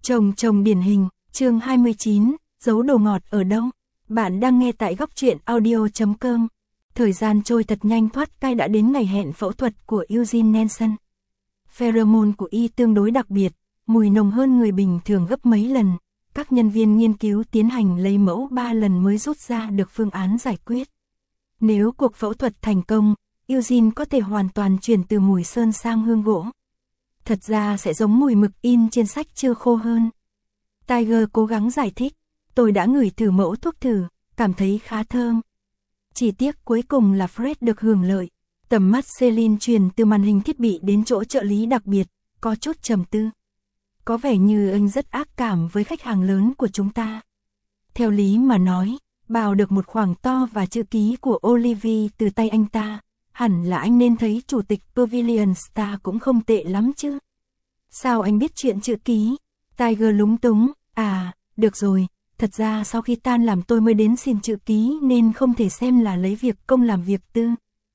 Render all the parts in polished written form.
Chồng điển hình, chương 29, giấu đồ ngọt ở đâu? Bạn đang nghe tại góc truyện audio.com. Thời gian trôi thật nhanh, thoát cái đã đến ngày hẹn phẫu thuật của Eugene Nelson. Pheromone của y tương đối đặc biệt, mùi nồng hơn người bình thường gấp mấy lần. Các nhân viên nghiên cứu tiến hành lấy mẫu 3 lần mới rút ra được phương án giải quyết. Nếu cuộc phẫu thuật thành công, Eugene có thể hoàn toàn chuyển từ mùi sơn sang hương gỗ. Thật ra sẽ giống mùi mực in trên sách chưa khô hơn. Tiger cố gắng giải thích, tôi đã ngửi thử mẫu thuốc thử, cảm thấy khá thơm. Chỉ tiếc cuối cùng là Fred được hưởng lợi. Tầm mắt Celine truyền từ màn hình thiết bị đến chỗ trợ lý đặc biệt, có chút trầm tư. Có vẻ như anh rất ác cảm với khách hàng lớn của chúng ta. Theo lý mà nói, bào được một khoảng to và chữ ký của Olivier từ tay anh ta. Hẳn là anh nên thấy chủ tịch Pavilion Star cũng không tệ lắm chứ. Sao anh biết chuyện chữ ký? Tiger lúng túng, được rồi, thật ra sau khi tan làm tôi mới đến xin chữ ký nên không thể xem là lấy việc công làm việc tư.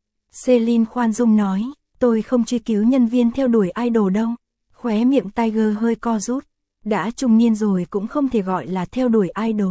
Celine khoan dung nói, tôi không truy cứu nhân viên theo đuổi idol đâu. Khóe miệng Tiger hơi co rút, đã trung niên rồi cũng không thể gọi là theo đuổi idol.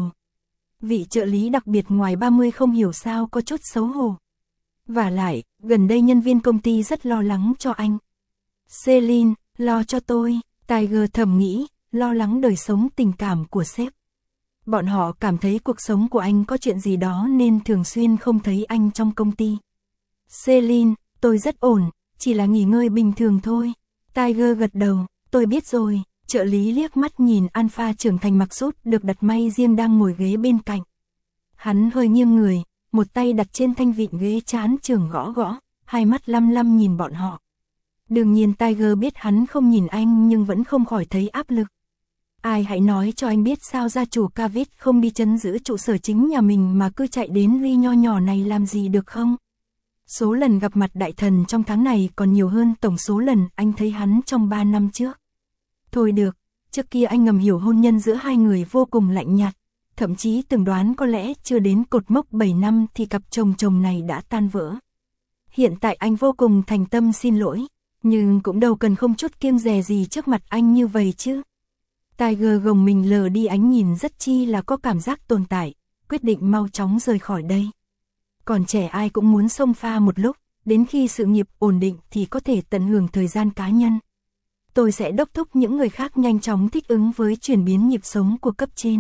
Vị trợ lý đặc biệt ngoài 30 không hiểu sao có chút xấu hổ. Vả lại, gần đây nhân viên công ty rất lo lắng cho anh. Celine, lo cho tôi, Tiger thầm nghĩ, lo lắng đời sống tình cảm của sếp. Bọn họ cảm thấy cuộc sống của anh có chuyện gì đó nên thường xuyên không thấy anh trong công ty. Celine, tôi rất ổn, chỉ là nghỉ ngơi bình thường thôi. Tiger gật đầu, tôi biết rồi. Trợ lý liếc mắt nhìn Alpha trưởng thành mặc sút được đặt may riêng đang ngồi ghế bên cạnh. Hắn hơi nghiêng người, một tay đặt trên thanh vịn ghế, trán trường gõ, hai mắt lăm lăm nhìn bọn họ. Đương nhiên Tiger biết hắn không nhìn anh nhưng vẫn không khỏi thấy áp lực. Ai hãy nói cho anh biết sao gia chủ Kavit không đi trấn giữ trụ sở chính nhà mình mà cứ chạy đến Ri nho nhỏ này làm gì được không? Số lần gặp mặt đại thần trong tháng này còn nhiều hơn tổng số lần anh thấy hắn trong 3 năm trước. Thôi được, trước kia anh ngầm hiểu hôn nhân giữa hai người vô cùng lạnh nhạt. Thậm chí từng đoán có lẽ chưa đến cột mốc 7 năm thì cặp chồng này đã tan vỡ. Hiện tại anh vô cùng thành tâm xin lỗi, nhưng cũng đâu cần không chút kiêng dè gì trước mặt anh như vậy chứ. Tiger gồng mình lờ đi ánh nhìn rất chi là có cảm giác tồn tại, quyết định mau chóng rời khỏi đây. Còn trẻ ai cũng muốn xông pha một lúc, đến khi sự nghiệp ổn định thì có thể tận hưởng thời gian cá nhân. Tôi sẽ đốc thúc những người khác nhanh chóng thích ứng với chuyển biến nhịp sống của cấp trên.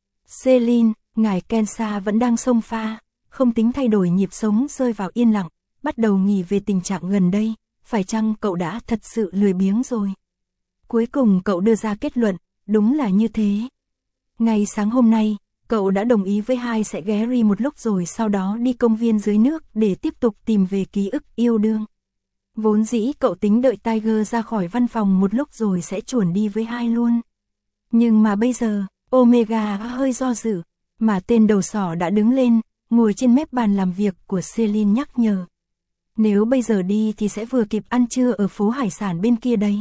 Celine, ngài Kensa vẫn đang xông pha, không tính thay đổi nhịp sống, rơi vào yên lặng, bắt đầu nghỉ về tình trạng gần đây, phải chăng cậu đã thật sự lười biếng rồi? Cuối cùng cậu đưa ra kết luận, đúng là như thế. Ngay sáng hôm nay, cậu đã đồng ý với hai sẽ ghé Ri một lúc rồi sau đó đi công viên dưới nước để tiếp tục tìm về ký ức yêu đương. Vốn dĩ cậu tính đợi Tiger ra khỏi văn phòng một lúc rồi sẽ chuồn đi với hai luôn. Nhưng mà bây giờ, Omega hơi do dự, mà tên đầu sỏ đã đứng lên, ngồi trên mép bàn làm việc của Celine nhắc nhở. Nếu bây giờ đi thì sẽ vừa kịp ăn trưa ở phố hải sản bên kia đấy.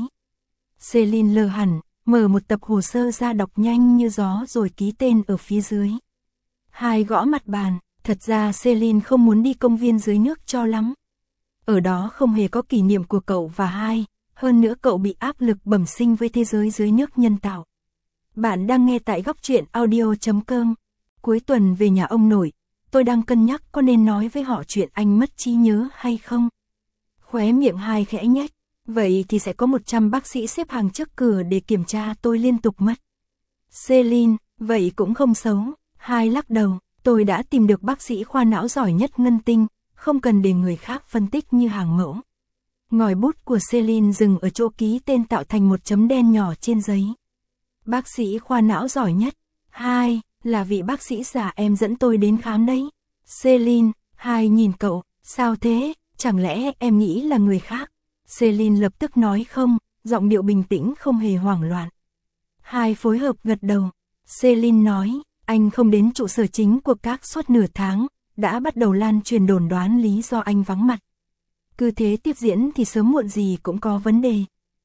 Celine lờ hẳn, mở một tập hồ sơ ra đọc nhanh như gió rồi ký tên ở phía dưới. Hai gõ mặt bàn, thật ra Celine không muốn đi công viên dưới nước cho lắm. Ở đó không hề có kỷ niệm của cậu và hai, hơn nữa cậu bị áp lực bẩm sinh với thế giới dưới nước nhân tạo. Bạn đang nghe tại góc truyện audio.com. Cuối tuần về nhà ông nội, tôi đang cân nhắc có nên nói với họ chuyện anh mất trí nhớ hay không. Khóe miệng hai khẽ nhếch, vậy thì sẽ có 100 bác sĩ xếp hàng trước cửa để kiểm tra tôi liên tục mất. Celine, vậy cũng không xấu. Hai lắc đầu, tôi đã tìm được bác sĩ khoa não giỏi nhất Ngân Tinh, không cần để người khác phân tích như hàng mẫu. Ngòi bút của Celine dừng ở chỗ ký tên tạo thành một chấm đen nhỏ trên giấy. Bác sĩ khoa não giỏi nhất. Hai, là vị bác sĩ già em dẫn tôi đến khám đấy. Celine, hai nhìn cậu, sao thế, chẳng lẽ em nghĩ là người khác? Celine lập tức nói không, giọng điệu bình tĩnh không hề hoảng loạn. Hai phối hợp gật đầu. Celine nói, anh không đến trụ sở chính của các suốt nửa tháng, đã bắt đầu lan truyền đồn đoán lý do anh vắng mặt. Cứ thế tiếp diễn thì sớm muộn gì cũng có vấn đề.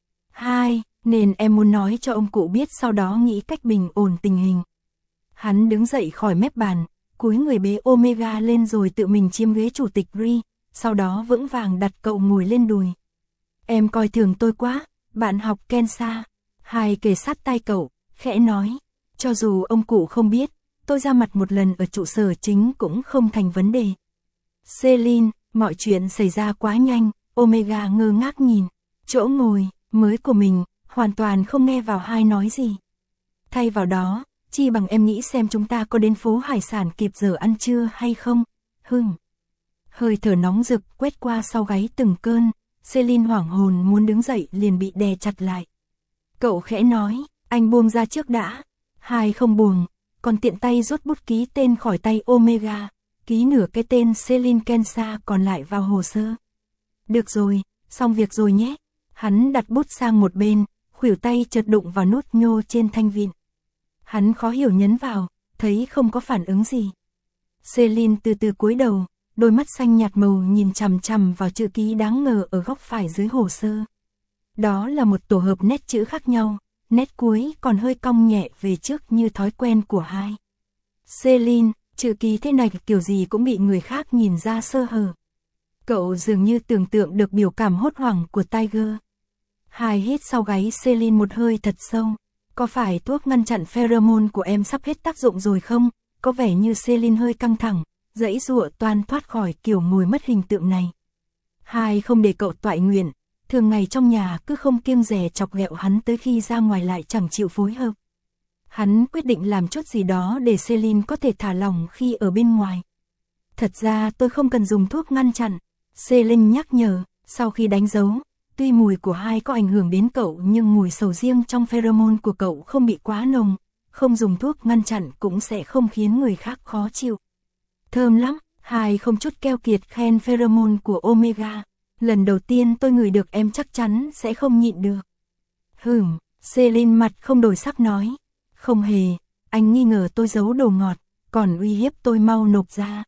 Hai, nên em muốn nói cho ông cụ biết sau đó nghĩ cách bình ổn tình hình. Hắn đứng dậy khỏi mép bàn, cúi người bế Omega lên rồi tự mình chiếm ghế chủ tịch Ri, sau đó vững vàng đặt cậu ngồi lên đùi. Em coi thường tôi quá, bạn học Kensa. Hai kề sát tai cậu, khẽ nói. Cho dù ông cụ không biết, tôi ra mặt một lần ở trụ sở chính cũng không thành vấn đề. Celine, mọi chuyện xảy ra quá nhanh, Omega ngơ ngác nhìn. Chỗ ngồi mới của mình, hoàn toàn không nghe vào hai nói gì. Thay vào đó, chi bằng em nghĩ xem chúng ta có đến phố hải sản kịp giờ ăn trưa hay không? Hơi thở nóng rực quét qua sau gáy từng cơn, Celine hoảng hồn muốn đứng dậy liền bị đè chặt lại. Cậu khẽ nói, anh buông ra trước đã. Hai không buông, còn tiện tay rút bút ký tên khỏi tay Omega, ký nửa cái tên Celine Kensa còn lại vào hồ sơ. Được rồi, xong việc rồi nhé. Hắn đặt bút sang một bên, khuỷu tay chợt đụng vào nút nhô trên thanh vịn. Hắn khó hiểu nhấn vào, thấy không có phản ứng gì. Celine từ từ cúi đầu, đôi mắt xanh nhạt màu nhìn chằm chằm vào chữ ký đáng ngờ ở góc phải dưới hồ sơ. Đó là một tổ hợp nét chữ khác nhau, nét cuối còn hơi cong nhẹ về trước như thói quen của hai. Celine, chữ ký thế này kiểu gì cũng bị người khác nhìn ra sơ hở. Cậu dường như tưởng tượng được biểu cảm hốt hoảng của Tiger. Hai hít sau gáy Celine một hơi thật sâu. Có phải thuốc ngăn chặn pheromone của em sắp hết tác dụng rồi không? Có vẻ như Celine hơi căng thẳng, giãy giụa toan thoát khỏi kiểu ngồi mất hình tượng này. Hai không để cậu toại nguyện, thường ngày trong nhà cứ không kiêng dè chọc ghẹo hắn tới khi ra ngoài lại chẳng chịu phối hợp. Hắn quyết định làm chút gì đó để Celine có thể thả lỏng khi ở bên ngoài. Thật ra tôi không cần dùng thuốc ngăn chặn, Celine nhắc nhở, sau khi đánh dấu. Tuy mùi của hai có ảnh hưởng đến cậu nhưng mùi sầu riêng trong pheromone của cậu không bị quá nồng, không dùng thuốc ngăn chặn cũng sẽ không khiến người khác khó chịu. Thơm lắm, hai không chút keo kiệt khen pheromone của Omega. Lần đầu tiên tôi ngửi được em chắc chắn sẽ không nhịn được. Celine mặt không đổi sắc nói. Không hề, anh nghi ngờ tôi giấu đồ ngọt, còn uy hiếp tôi mau nộp ra.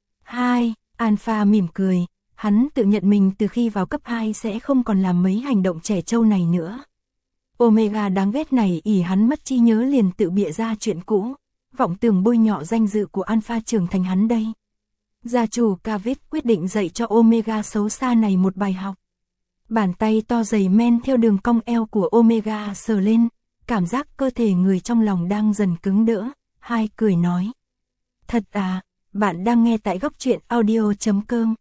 Hai, Alpha mỉm cười. Hắn tự nhận mình từ khi vào cấp 2 sẽ không còn làm mấy hành động trẻ trâu này nữa. Omega đáng ghét này ỷ hắn mất trí nhớ liền tự bịa ra chuyện cũ, vọng tưởng bôi nhọ danh dự của Alpha trưởng thành hắn đây. Gia chủ Kavit quyết định dạy cho Omega xấu xa này một bài học. Bàn tay to dày men theo đường cong eo của Omega sờ lên, cảm giác cơ thể người trong lòng đang dần cứng đỡ, hai cười nói. Thật à, bạn đang nghe tại góc truyện audio.com.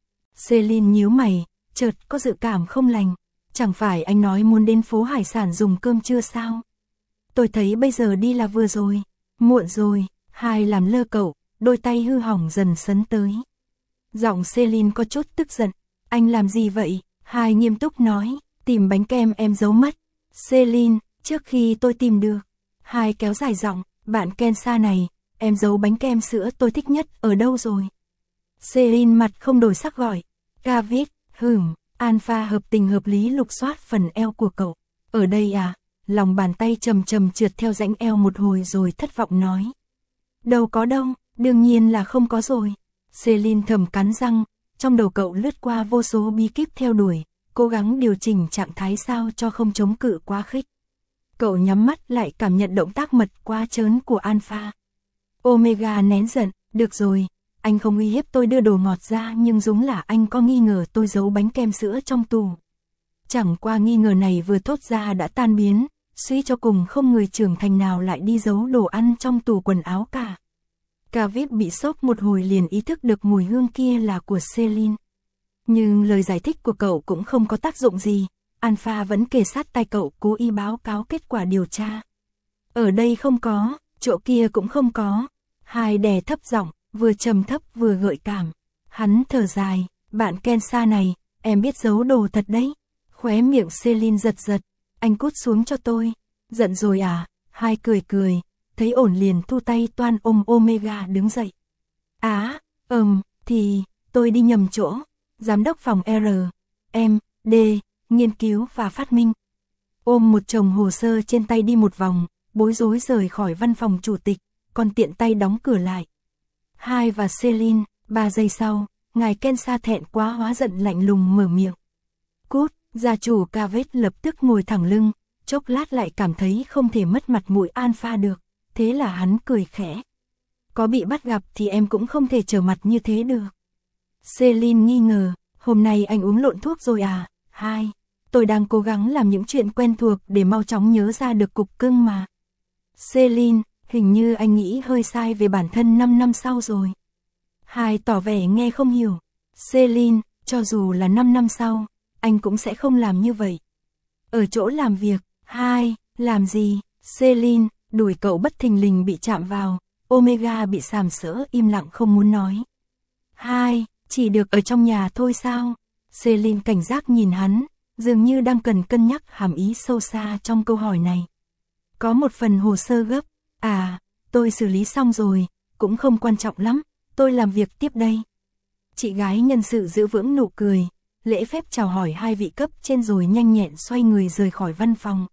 Celine nhíu mày, chợt có dự cảm không lành, chẳng phải anh nói muốn đến phố hải sản dùng cơm trưa sao? Tôi thấy bây giờ đi là vừa rồi, muộn rồi, hai làm lơ cậu, đôi tay hư hỏng dần sấn tới. Giọng Celine có chút tức giận, anh làm gì vậy? Hai nghiêm túc nói, tìm bánh kem em giấu mất. Celine, trước khi tôi tìm được. Hai kéo dài giọng, bạn Kensa này, em giấu bánh kem sữa tôi thích nhất ở đâu rồi? Celine mặt không đổi sắc gọi. Kavit, Alpha hợp tình hợp lý lục soát phần eo của cậu. Ở đây à? Lòng bàn tay chầm chầm trượt theo rãnh eo một hồi rồi thất vọng nói. Đâu có đâu, đương nhiên là không có rồi. Celine thầm cắn răng, trong đầu cậu lướt qua vô số bí kíp theo đuổi, cố gắng điều chỉnh trạng thái sao cho không chống cự quá khích. Cậu nhắm mắt lại cảm nhận động tác mật quá trớn của Alpha. Omega nén giận, được rồi. Anh không uy hiếp tôi đưa đồ ngọt ra nhưng đúng là anh có nghi ngờ tôi giấu bánh kem sữa trong tủ. Chẳng qua nghi ngờ này vừa thốt ra đã tan biến, suy cho cùng không người trưởng thành nào lại đi giấu đồ ăn trong tủ quần áo cả. Kavit bị sốc một hồi liền ý thức được mùi hương kia là của Celine. Nhưng lời giải thích của cậu cũng không có tác dụng gì, Alpha vẫn kề sát tai cậu cố ý báo cáo kết quả điều tra. Ở đây không có, chỗ kia cũng không có. Hai đè thấp giọng, vừa trầm thấp vừa gợi cảm. Hắn thở dài, bạn Kensa này, em biết giấu đồ thật đấy. Khóe miệng Celine giật giật, anh cút xuống cho tôi. Giận rồi à? Hai cười cười, thấy ổn liền thu tay toan ôm Omega đứng dậy. Thì, tôi đi nhầm chỗ. Giám đốc phòng R.M.D. nghiên cứu và phát minh. Ôm một chồng hồ sơ trên tay đi một vòng, bối rối rời khỏi văn phòng chủ tịch, còn tiện tay đóng cửa lại. Hai và Celine, 3 giây sau, ngài Kensa thẹn quá hóa giận lạnh lùng mở miệng. Cút, gia chủ Kavit lập tức ngồi thẳng lưng, chốc lát lại cảm thấy không thể mất mặt mũi Alpha được, thế là hắn cười khẽ. Có bị bắt gặp thì em cũng không thể trở mặt như thế được. Celine nghi ngờ, hôm nay anh uống lộn thuốc rồi à? Hai, tôi đang cố gắng làm những chuyện quen thuộc để mau chóng nhớ ra được cục cưng mà. Celine, hình như anh nghĩ hơi sai về bản thân 5 năm sau rồi. 2 tỏ vẻ nghe không hiểu. Celine, cho dù là 5 năm sau, anh cũng sẽ không làm như vậy. Ở chỗ làm việc. 2, làm gì? Celine, đùi cậu bất thình lình bị chạm vào, Omega bị sàm sỡ im lặng không muốn nói. 2, chỉ được ở trong nhà thôi sao? Celine cảnh giác nhìn hắn, dường như đang cần cân nhắc hàm ý sâu xa trong câu hỏi này. Có một phần hồ sơ gấp. À, tôi xử lý xong rồi, cũng không quan trọng lắm, tôi làm việc tiếp đây. Chị gái nhân sự giữ vững nụ cười, lễ phép chào hỏi 2 vị cấp trên rồi nhanh nhẹn xoay người rời khỏi văn phòng.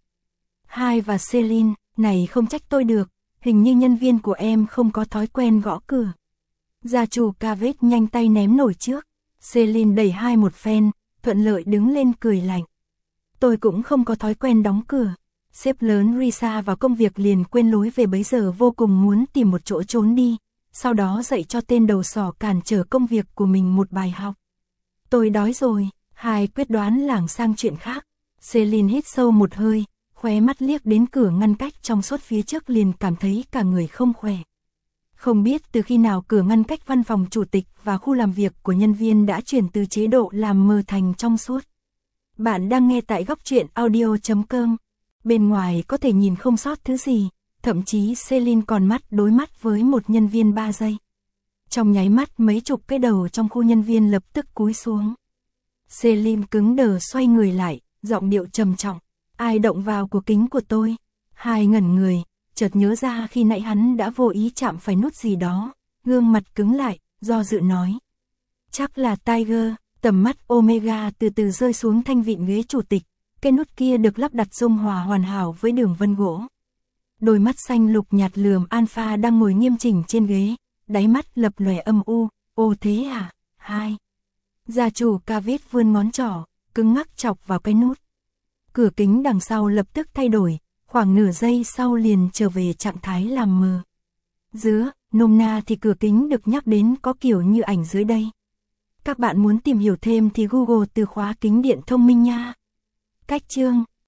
2 và Celine, này không trách tôi được, hình như nhân viên của em không có thói quen gõ cửa. Gia chủ Cavet nhanh tay ném nổi trước. Celine đẩy 2 một phen, thuận lợi đứng lên cười lạnh. Tôi cũng không có thói quen đóng cửa. Sếp lớn Risa vào công việc liền quên lối về bấy giờ vô cùng muốn tìm một chỗ trốn đi, sau đó dạy cho tên đầu sỏ cản trở công việc của mình một bài học. Tôi đói rồi. 2 quyết đoán lảng sang chuyện khác. Celine hít sâu một hơi, khóe mắt liếc đến cửa ngăn cách trong suốt phía trước liền cảm thấy cả người không khỏe. Không biết từ khi nào cửa ngăn cách văn phòng chủ tịch và khu làm việc của nhân viên đã chuyển từ chế độ làm mờ thành trong suốt. Bạn đang nghe tại góc truyện audio.com. Bên ngoài có thể nhìn không sót thứ gì, thậm chí Celine còn mắt đối mắt với một nhân viên 3 giây. Trong nháy mắt mấy chục cái đầu trong khu nhân viên lập tức cúi xuống. Celine cứng đờ xoay người lại, giọng điệu trầm trọng. Ai động vào của kính của tôi? 2 ngẩn người, chợt nhớ ra khi nãy hắn đã vô ý chạm phải nút gì đó, gương mặt cứng lại, do dự nói. Chắc là Tiger. Tầm mắt Omega từ từ rơi xuống thanh vịn ghế chủ tịch, cái nút kia được lắp đặt dung hòa hoàn hảo với đường vân gỗ. Đôi mắt xanh lục nhạt lườm Alpha đang ngồi nghiêm chỉnh trên ghế, đáy mắt lập lòe âm u. Ô thế à? 2. Gia chủ Cavet vươn ngón trỏ, cứng ngắc chọc vào cái nút. Cửa kính đằng sau lập tức thay đổi, khoảng nửa giây sau liền trở về trạng thái làm mờ. Nôm na thì cửa kính được nhắc đến có kiểu như ảnh dưới đây. Các bạn muốn tìm hiểu thêm thì Google từ khóa kính điện thông minh nha. Cách chương